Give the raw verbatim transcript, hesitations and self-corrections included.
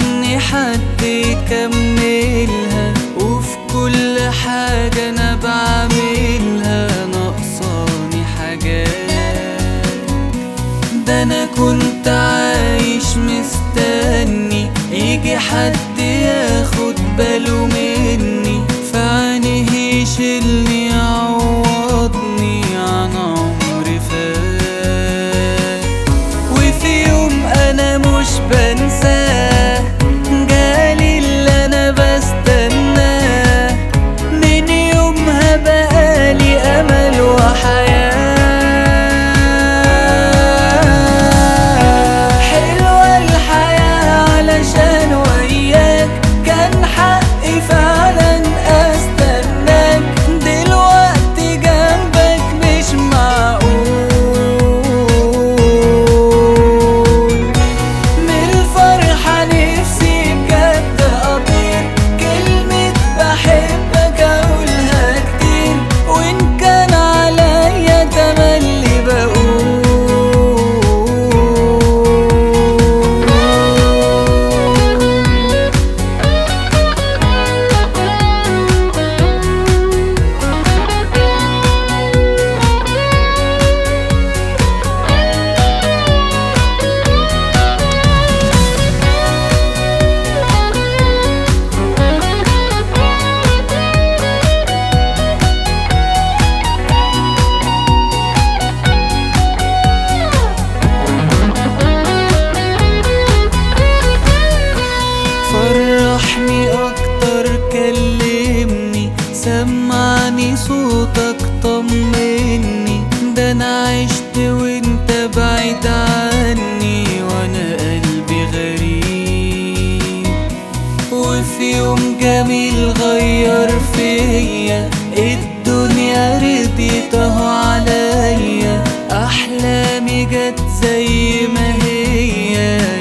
مستني حد يكملها، وفي كل حاجة أنا بعملها ناقصاني حاجات. ده أنا كنت عايش مستني يجي حد ياخد باله مني، في عينيه يشيلني يعوضني عن عمري فات. وفي يوم أنا مش بنساه جالي اللي أنا بستناه، من يومها بقالي أمل وحياة. حلوة الحياة علشان وياك، كان حقي فعلا أستناك، دلوقتي جنبك مش معقول. من الفرحة نفسي بجد أطير، كلمة بحبك أقولها كتير، وإن كان عليا تملي بقول. فرحني أكتر كلمني، سمعني صوتك طمني، ده أنا عشت وانت بعيد عني وانا قلبي غريب. وفي يوم جميل غير فيا الدنيا رضيت اهو عليا، أحلامي جت زي ما هي